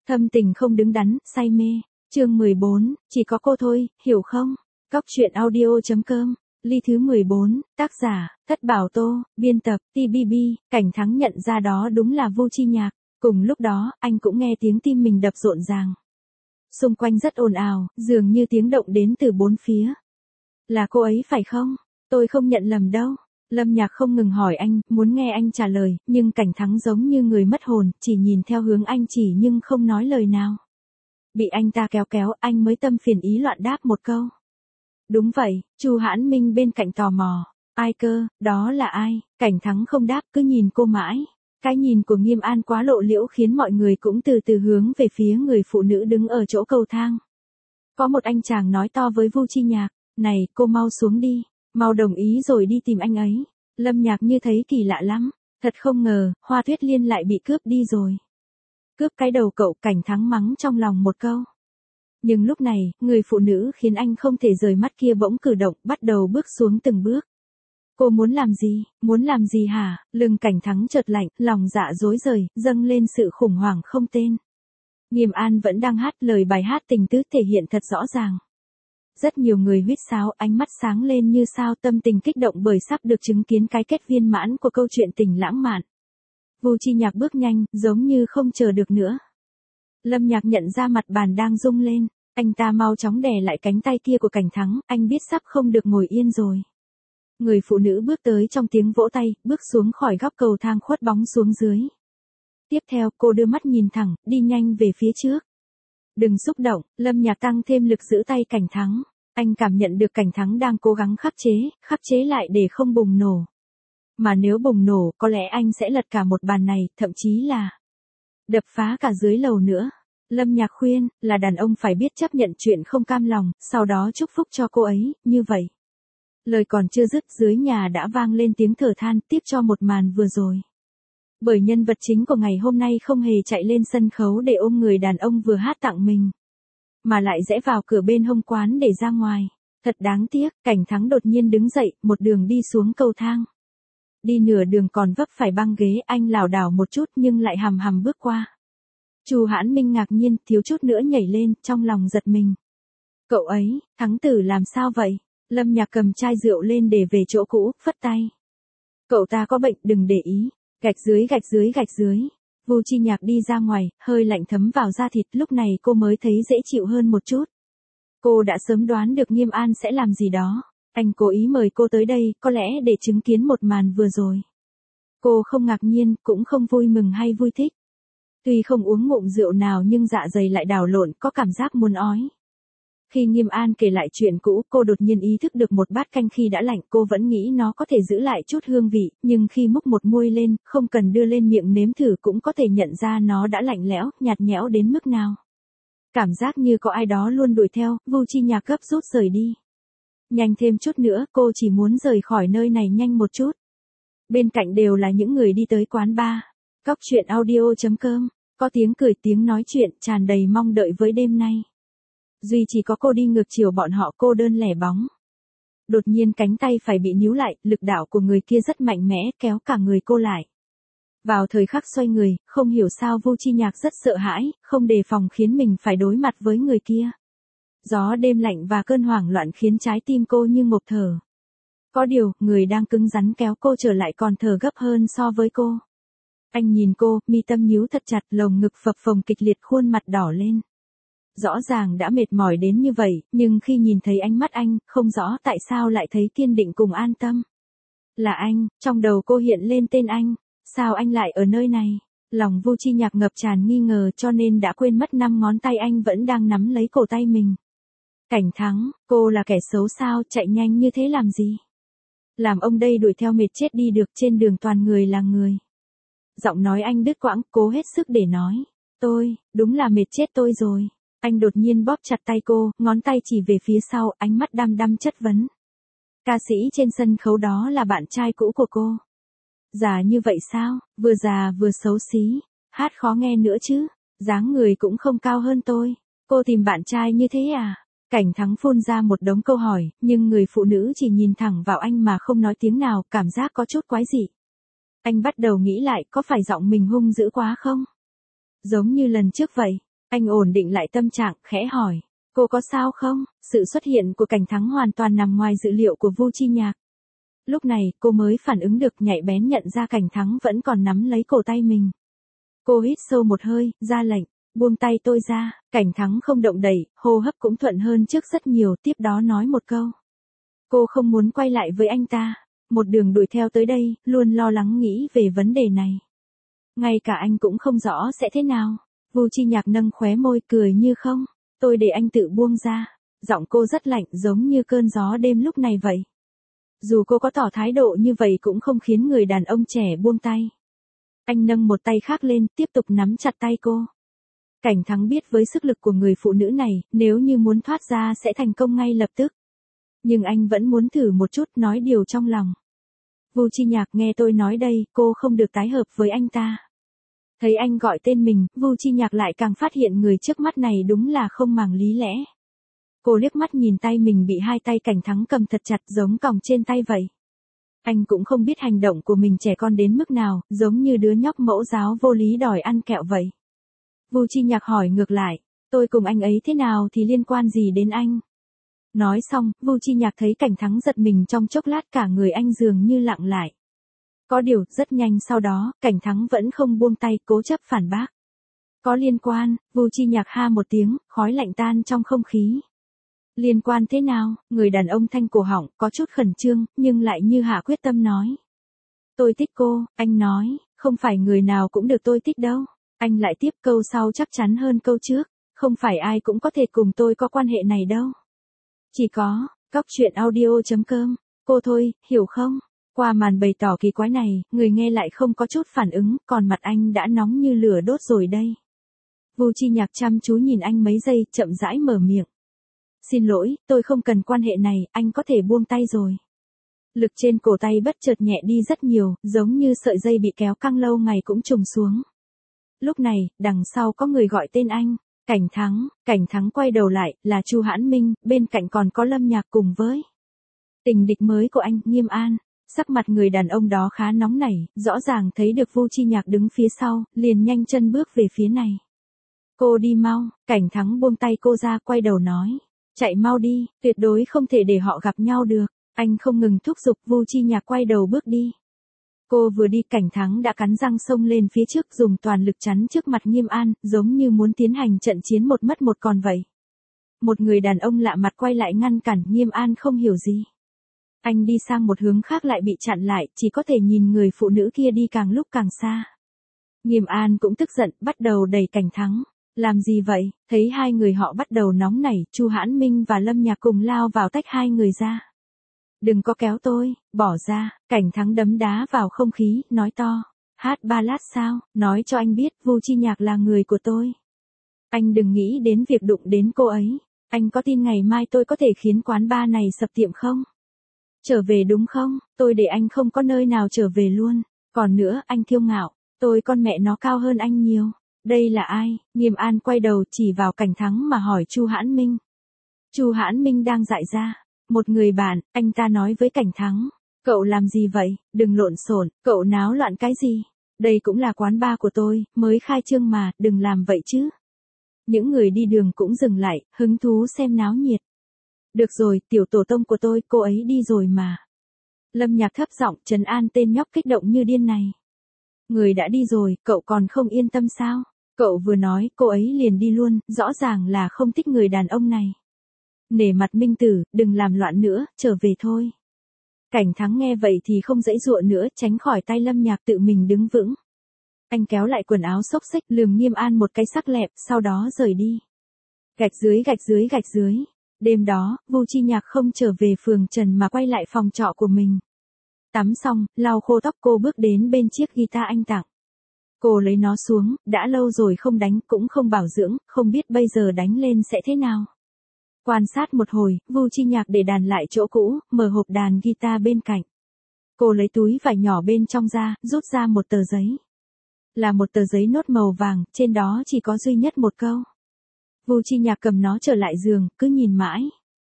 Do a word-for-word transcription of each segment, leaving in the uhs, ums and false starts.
Thâm tình không đứng đắn, say mê. Chương mười bốn, chỉ có cô thôi, hiểu không? Cóc truyện audio.com. Ly thứ mười bốn, tác giả, Thất Bảo Tô, biên tập, tê bê bê. Cảnh Thắng nhận ra đó đúng là Vu Chi Nhạc. Cùng lúc đó, anh cũng nghe tiếng tim mình đập rộn ràng. Xung quanh rất ồn ào, dường như tiếng động đến từ bốn phía. Là cô ấy phải không? Tôi không nhận lầm đâu. Lâm Nhạc không ngừng hỏi anh, muốn nghe anh trả lời, nhưng Cảnh Thắng giống như người mất hồn, chỉ nhìn theo hướng anh chỉ nhưng không nói lời nào. Bị anh ta kéo kéo, anh mới tâm phiền ý loạn đáp một câu. Đúng vậy, Chu Hãn Minh bên cạnh tò mò. Ai cơ, đó là ai? Cảnh Thắng không đáp, cứ nhìn cô mãi. Cái nhìn của Nghiêm An quá lộ liễu khiến mọi người cũng từ từ hướng về phía người phụ nữ đứng ở chỗ cầu thang. Có một anh chàng nói to với Vu Chi Nhạc, này, cô mau xuống đi, mau đồng ý rồi đi tìm anh ấy. Lâm Nhạc như thấy kỳ lạ lắm, thật không ngờ, Hoa Tuyết Liên lại bị cướp đi rồi. Cướp cái đầu cậu, Cảnh Thắng mắng trong lòng một câu. Nhưng lúc này, người phụ nữ khiến anh không thể rời mắt kia bỗng cử động, bắt đầu bước xuống từng bước. Cô muốn làm gì, muốn làm gì hả? Lưng Cảnh Thắng chợt lạnh, lòng dạ rối rời, dâng lên sự khủng hoảng không tên. Nghiêm An vẫn đang hát, lời bài hát tình tứ thể hiện thật rõ ràng. Rất nhiều người huýt sáo, ánh mắt sáng lên như sao, tâm tình kích động bởi sắp được chứng kiến cái kết viên mãn của câu chuyện tình lãng mạn. Vu Chi Nhạc bước nhanh, giống như không chờ được nữa. Lâm Nhạc nhận ra mặt bàn đang rung lên, anh ta mau chóng đè lại cánh tay kia của Cảnh Thắng, anh biết sắp không được ngồi yên rồi. Người phụ nữ bước tới trong tiếng vỗ tay, bước xuống khỏi góc cầu thang khuất bóng xuống dưới. Tiếp theo, cô đưa mắt nhìn thẳng, đi nhanh về phía trước. Đừng xúc động, Lâm Nhạc tăng thêm lực giữ tay Cảnh Thắng. Anh cảm nhận được Cảnh Thắng đang cố gắng khắc chế, khắc chế lại để không bùng nổ. Mà nếu bùng nổ, có lẽ anh sẽ lật cả một bàn này, thậm chí là đập phá cả dưới lầu nữa. Lâm Nhạc khuyên, là đàn ông phải biết chấp nhận chuyện không cam lòng, sau đó chúc phúc cho cô ấy, như vậy. Lời còn chưa dứt, dưới nhà đã vang lên tiếng thở than, tiếp cho một màn vừa rồi. Bởi nhân vật chính của ngày hôm nay không hề chạy lên sân khấu để ôm người đàn ông vừa hát tặng mình, mà lại rẽ vào cửa bên hông quán để ra ngoài. Thật đáng tiếc, Cảnh Thắng đột nhiên đứng dậy, một đường đi xuống cầu thang. Đi nửa đường còn vấp phải băng ghế, anh lảo đảo một chút nhưng lại hầm hầm bước qua. Chu Hãn Minh ngạc nhiên, thiếu chút nữa nhảy lên, trong lòng giật mình. Cậu ấy, Thắng tử làm sao vậy? Lâm Nhạc cầm chai rượu lên để về chỗ cũ, phất tay. Cậu ta có bệnh, đừng để ý. Gạch dưới gạch dưới gạch dưới. Vu Chi Nhạc đi ra ngoài, hơi lạnh thấm vào da thịt, lúc này cô mới thấy dễ chịu hơn một chút. Cô đã sớm đoán được Nghiêm An sẽ làm gì đó. Anh cố ý mời cô tới đây, có lẽ để chứng kiến một màn vừa rồi. Cô không ngạc nhiên, cũng không vui mừng hay vui thích. Tuy không uống ngụm rượu nào nhưng dạ dày lại đảo lộn, có cảm giác muốn ói. Khi Nghiêm An kể lại chuyện cũ, cô đột nhiên ý thức được một bát canh khi đã lạnh, cô vẫn nghĩ nó có thể giữ lại chút hương vị, nhưng khi múc một muôi lên, không cần đưa lên miệng nếm thử cũng có thể nhận ra nó đã lạnh lẽo, nhạt nhẽo đến mức nào. Cảm giác như có ai đó luôn đuổi theo, Vu Chi Nhạc gấp rút rời đi. Nhanh thêm chút nữa, cô chỉ muốn rời khỏi nơi này nhanh một chút. Bên cạnh đều là những người đi tới quán bar. Cóc truyện audio.com, có tiếng cười tiếng nói chuyện, tràn đầy mong đợi với đêm nay. Duy chỉ có cô đi ngược chiều bọn họ, cô đơn lẻ bóng. Đột nhiên cánh tay phải bị níu lại, lực đạo của người kia rất mạnh mẽ, kéo cả người cô lại. Vào thời khắc xoay người, không hiểu sao Vu Chi Nhạc rất sợ hãi, không đề phòng khiến mình phải đối mặt với người kia. Gió đêm lạnh và cơn hoảng loạn khiến trái tim cô như ngộp thở. Có điều, người đang cứng rắn kéo cô trở lại còn thở gấp hơn so với cô. Anh nhìn cô, mi tâm nhíu thật chặt, lồng ngực phập phồng kịch liệt, khuôn mặt đỏ lên. Rõ ràng đã mệt mỏi đến như vậy, nhưng khi nhìn thấy ánh mắt anh, không rõ tại sao lại thấy kiên định cùng an tâm. Là anh, trong đầu cô hiện lên tên anh, sao anh lại ở nơi này? Lòng Vu Chi Nhạc ngập tràn nghi ngờ cho nên đã quên mất năm ngón tay anh vẫn đang nắm lấy cổ tay mình. Cảnh Thắng, cô là kẻ xấu sao, chạy nhanh như thế làm gì? Làm ông đây đuổi theo mệt chết đi được, trên đường toàn người là người. Giọng nói anh đứt quãng, cố hết sức để nói. Tôi, đúng là mệt chết tôi rồi. Anh đột nhiên bóp chặt tay cô, ngón tay chỉ về phía sau, ánh mắt đăm đăm chất vấn. Ca sĩ trên sân khấu đó là bạn trai cũ của cô. Già như vậy sao, vừa già vừa xấu xí, hát khó nghe nữa chứ, dáng người cũng không cao hơn tôi. Cô tìm bạn trai như thế à? Cảnh Thắng phun ra một đống câu hỏi, nhưng người phụ nữ chỉ nhìn thẳng vào anh mà không nói tiếng nào, cảm giác có chút quái dị. Anh bắt đầu nghĩ lại, có phải giọng mình hung dữ quá không? Giống như lần trước vậy. Anh ổn định lại tâm trạng, khẽ hỏi. Cô có sao không? Sự xuất hiện của Cảnh Thắng hoàn toàn nằm ngoài dự liệu của Vu Chi Nhạc. Lúc này, cô mới phản ứng được, nhạy bén nhận ra Cảnh Thắng vẫn còn nắm lấy cổ tay mình. Cô hít sâu một hơi, ra lệnh, buông tay tôi ra. Cảnh Thắng không động đậy, hô hấp cũng thuận hơn trước rất nhiều, tiếp đó nói một câu. Cô không muốn quay lại với anh ta. Một đường đuổi theo tới đây, luôn lo lắng nghĩ về vấn đề này. Ngay cả anh cũng không rõ sẽ thế nào. Vu Chi Nhạc nâng khóe môi, cười như không. Tôi để anh tự buông ra. Giọng cô rất lạnh, giống như cơn gió đêm lúc này vậy. Dù cô có tỏ thái độ như vậy cũng không khiến người đàn ông trẻ buông tay. Anh nâng một tay khác lên, tiếp tục nắm chặt tay cô. Cảnh Thắng biết với sức lực của người phụ nữ này, nếu như muốn thoát ra sẽ thành công ngay lập tức. Nhưng anh vẫn muốn thử một chút, nói điều trong lòng. Vu Chi Nhạc, nghe tôi nói đây, cô không được tái hợp với anh ta. Thấy anh gọi tên mình, Vu Chi Nhạc lại càng phát hiện người trước mắt này đúng là không màng lý lẽ. Cô liếc mắt nhìn tay mình bị hai tay Cảnh Thắng cầm thật chặt, giống còng trên tay vậy. Anh cũng không biết hành động của mình trẻ con đến mức nào, giống như đứa nhóc mẫu giáo vô lý đòi ăn kẹo vậy. Vu Chi Nhạc hỏi ngược lại, tôi cùng anh ấy thế nào thì liên quan gì đến anh? Nói xong, Vu Chi Nhạc thấy Cảnh Thắng giật mình, trong chốc lát cả người anh dường như lặng lại. Có điều, rất nhanh sau đó, Cảnh Thắng vẫn không buông tay, cố chấp phản bác. Có liên quan. Vu Chi Nhạc ha một tiếng, khói lạnh tan trong không khí. Liên quan thế nào? Người đàn ông thanh cổ họng, có chút khẩn trương, nhưng lại như hạ quyết tâm nói. Tôi thích cô, anh nói, không phải người nào cũng được tôi thích đâu. Anh lại tiếp câu sau chắc chắn hơn câu trước, không phải ai cũng có thể cùng tôi có quan hệ này đâu. Chỉ có, Cóc Truyện Audio chấm com, cô thôi, hiểu không? Qua màn bày tỏ kỳ quái này, người nghe lại không có chút phản ứng, còn mặt anh đã nóng như lửa đốt rồi đây. Vu Chi Nhạc chăm chú nhìn anh mấy giây, chậm rãi mở miệng. Xin lỗi, tôi không cần quan hệ này, anh có thể buông tay rồi. Lực trên cổ tay bất chợt nhẹ đi rất nhiều, giống như sợi dây bị kéo căng lâu ngày cũng trùng xuống. Lúc này, đằng sau có người gọi tên anh. Cảnh Thắng. Cảnh Thắng quay đầu lại, là Chu Hãn Minh, bên cạnh còn có Lâm Nhạc cùng với tình địch mới của anh, Nghiêm An. Sắc mặt người đàn ông đó khá nóng nảy, rõ ràng thấy được Vu Chi Nhạc đứng phía sau, liền nhanh chân bước về phía này. Cô đi mau. Cảnh Thắng buông tay cô ra, quay đầu nói. Chạy mau đi, tuyệt đối không thể để họ gặp nhau được. Anh không ngừng thúc giục. Vu Chi Nhạc quay đầu bước đi. Cô vừa đi, Cảnh Thắng đã cắn răng xông lên phía trước, dùng toàn lực chắn trước mặt Nghiêm An, giống như muốn tiến hành trận chiến một mất một còn vậy. Một người đàn ông lạ mặt quay lại ngăn cản, Nghiêm An không hiểu gì. Anh đi sang một hướng khác lại bị chặn lại, chỉ có thể nhìn người phụ nữ kia đi càng lúc càng xa. Nghiêm An cũng tức giận, bắt đầu đẩy Cảnh Thắng. Làm gì vậy? Thấy hai người họ bắt đầu nóng nảy, Chu Hãn Minh và Lâm Nhạc cùng lao vào tách hai người ra. Đừng có kéo tôi, bỏ ra. Cảnh Thắng đấm đá vào không khí, nói to. Hát ballad sao? Nói cho anh biết, Vu Chi Nhạc là người của tôi. Anh đừng nghĩ đến việc đụng đến cô ấy. Anh có tin ngày mai tôi có thể khiến quán bar này sập tiệm không? Trở về đúng không? Tôi để anh không có nơi nào trở về luôn. Còn nữa, anh kiêu ngạo. Tôi con mẹ nó cao hơn anh nhiều. Đây là ai? Nghiêm An quay đầu chỉ vào Cảnh Thắng mà hỏi Chu Hãn Minh. Chu Hãn Minh đang dại ra. Một người bạn, anh ta nói với Cảnh Thắng. Cậu làm gì vậy? Đừng lộn xộn, cậu náo loạn cái gì? Đây cũng là quán bar của tôi, mới khai trương mà, đừng làm vậy chứ. Những người đi đường cũng dừng lại, hứng thú xem náo nhiệt. Được rồi, tiểu tổ tông của tôi, cô ấy đi rồi mà. Lâm Nhạc thấp giọng trấn an tên nhóc kích động như điên này. Người đã đi rồi, cậu còn không yên tâm sao? Cậu vừa nói, cô ấy liền đi luôn, rõ ràng là không thích người đàn ông này. Nể mặt Minh Tử, đừng làm loạn nữa, trở về thôi. Cảnh Thắng nghe vậy thì không giãy giụa nữa, tránh khỏi tay Lâm Nhạc, tự mình đứng vững. Anh kéo lại quần áo xốc xếch, lườm Nghiêm An một cái sắc lẹm, sau đó rời đi. Gạch dưới gạch dưới gạch dưới. Đêm đó, Vu Chi Nhạc không trở về phường Trần mà quay lại phòng trọ của mình. Tắm xong, lau khô tóc, cô bước đến bên chiếc guitar anh tặng. Cô lấy nó xuống, đã lâu rồi không đánh, cũng không bảo dưỡng, không biết bây giờ đánh lên sẽ thế nào. Quan sát một hồi, Vu Chi Nhạc để đàn lại chỗ cũ, mở hộp đàn guitar bên cạnh. Cô lấy túi vải nhỏ bên trong ra, rút ra một tờ giấy. Là một tờ giấy nốt màu vàng, trên đó chỉ có duy nhất một câu. Vu Chi Nhạc cầm nó trở lại giường, cứ nhìn mãi.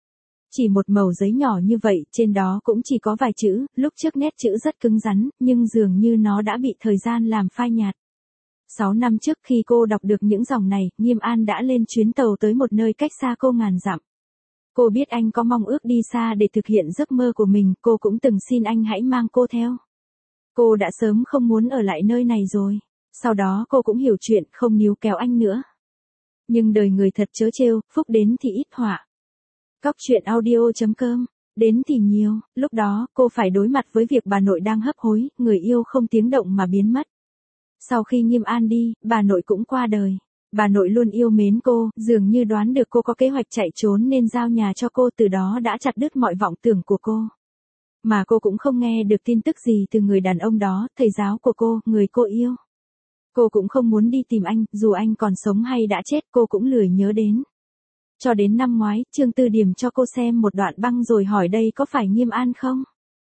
Chỉ một mẩu giấy nhỏ như vậy, trên đó cũng chỉ có vài chữ, lúc trước nét chữ rất cứng rắn, nhưng dường như nó đã bị thời gian làm phai nhạt. Sáu năm trước khi cô đọc được những dòng này, Nghiêm An đã lên chuyến tàu tới một nơi cách xa cô ngàn dặm. Cô biết anh có mong ước đi xa để thực hiện giấc mơ của mình, cô cũng từng xin anh hãy mang cô theo. Cô đã sớm không muốn ở lại nơi này rồi. Sau đó cô cũng hiểu chuyện, không níu kéo anh nữa. Nhưng đời người thật trớ trêu, phúc đến thì ít họa. Cóc truyện audio chấm com, đến thì nhiều, lúc đó cô phải đối mặt với việc bà nội đang hấp hối, người yêu không tiếng động mà biến mất. Sau khi Nghiêm An đi, bà nội cũng qua đời. Bà nội luôn yêu mến cô, dường như đoán được cô có kế hoạch chạy trốn nên giao nhà cho cô, từ đó đã chặt đứt mọi vọng tưởng của cô. Mà cô cũng không nghe được tin tức gì từ người đàn ông đó, thầy giáo của cô, người cô yêu. Cô cũng không muốn đi tìm anh, dù anh còn sống hay đã chết cô cũng lười nhớ đến. Cho đến năm ngoái, Trương Tư điểm cho cô xem một đoạn băng rồi hỏi đây có phải Nghiêm An không?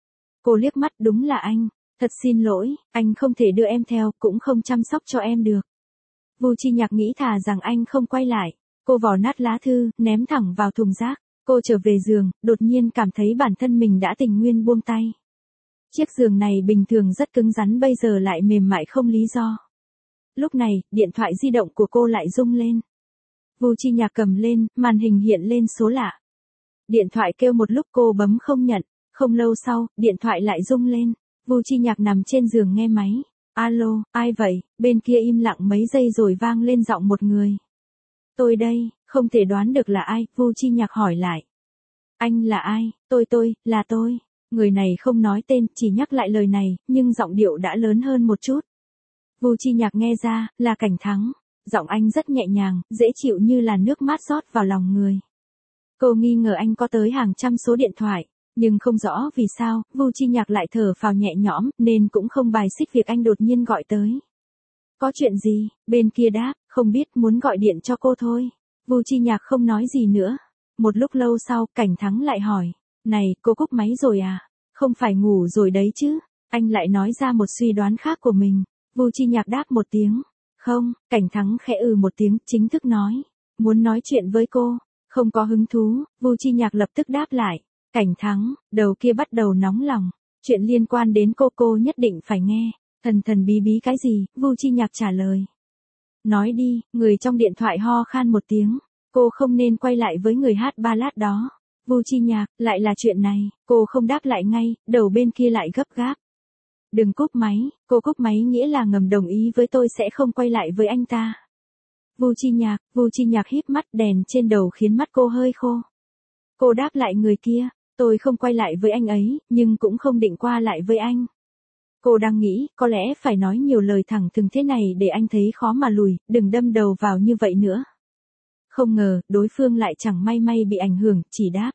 Cô liếc mắt, đúng là anh. Thật xin lỗi, anh không thể đưa em theo, cũng không chăm sóc cho em được. Vu Chi Nhạc nghĩ thà rằng anh không quay lại. Cô vò nát lá thư, ném thẳng vào thùng rác. Cô trở về giường, đột nhiên cảm thấy bản thân mình đã tình nguyên buông tay. Chiếc giường này bình thường rất cứng rắn bây giờ lại mềm mại không lý do. Lúc này, điện thoại di động của cô lại rung lên. Vu Chi Nhạc cầm lên, màn hình hiện lên số lạ. Điện thoại kêu một lúc cô bấm không nhận. Không lâu sau, điện thoại lại rung lên. Vu Chi Nhạc nằm trên giường nghe máy. Alo, ai vậy? Bên kia im lặng mấy giây rồi vang lên giọng một người. Tôi đây, không thể đoán được là ai, Vu Chi Nhạc hỏi lại. Anh là ai? Tôi tôi, là tôi. Người này không nói tên, chỉ nhắc lại lời này, nhưng giọng điệu đã lớn hơn một chút. Vu Chi Nhạc nghe ra, là Cảnh Thắng. Giọng anh rất nhẹ nhàng, dễ chịu như là nước mát rót vào lòng người. Cô nghi ngờ anh có tới hàng trăm số điện thoại. Nhưng không rõ vì sao, Vu Chi Nhạc lại thở phào nhẹ nhõm, nên cũng không bài xích việc anh đột nhiên gọi tới. Có chuyện gì? Bên kia đáp, không biết, muốn gọi điện cho cô thôi. Vu Chi Nhạc không nói gì nữa. Một lúc lâu sau, Cảnh Thắng lại hỏi. Này, cô cúp máy rồi à? Không phải ngủ rồi đấy chứ? Anh lại nói ra một suy đoán khác của mình. Vu Chi Nhạc đáp một tiếng. Không, Cảnh Thắng khẽ ừ một tiếng, chính thức nói. Muốn nói chuyện với cô. Không có hứng thú, Vu Chi Nhạc lập tức đáp lại. Cảnh Thắng, đầu kia bắt đầu nóng lòng. Chuyện liên quan đến cô cô nhất định phải nghe. Thần thần bí bí cái gì? Vu Chi Nhạc trả lời. Nói đi, người trong điện thoại ho khan một tiếng. Cô không nên quay lại với người hát ballad đó. Vu Chi Nhạc, lại là chuyện này. Cô không đáp lại ngay, đầu bên kia lại gấp gáp. Đừng cúp máy, cô cúp máy nghĩa là ngầm đồng ý với tôi sẽ không quay lại với anh ta. Vu Chi Nhạc, Vu Chi Nhạc híp mắt, đèn trên đầu khiến mắt cô hơi khô. Cô đáp lại người kia. Tôi không quay lại với anh ấy, nhưng cũng không định qua lại với anh. Cô đang nghĩ, có lẽ phải nói nhiều lời thẳng thừng thế này để anh thấy khó mà lùi, đừng đâm đầu vào như vậy nữa. Không ngờ, đối phương lại chẳng may may bị ảnh hưởng, chỉ đáp.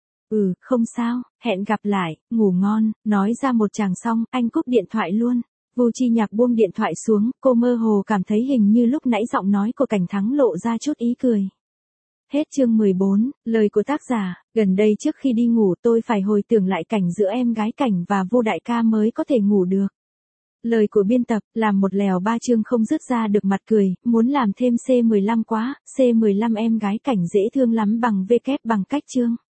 Ừ, không sao, hẹn gặp lại, ngủ ngon, nói ra một chàng xong, anh cúp điện thoại luôn. Vu Chi Nhạc buông điện thoại xuống, cô mơ hồ cảm thấy hình như lúc nãy giọng nói của Cảnh Thắng lộ ra chút ý cười. Hết chương mười bốn, lời của tác giả, gần đây trước khi đi ngủ tôi phải hồi tưởng lại cảnh giữa em gái Cảnh và Vu đại ca mới có thể ngủ được. Lời của biên tập, làm một lèo ba chương không dứt ra được mặt cười, muốn làm thêm C mười lăm quá, C mười lăm em gái Cảnh dễ thương lắm bằng V kép bằng cách chương.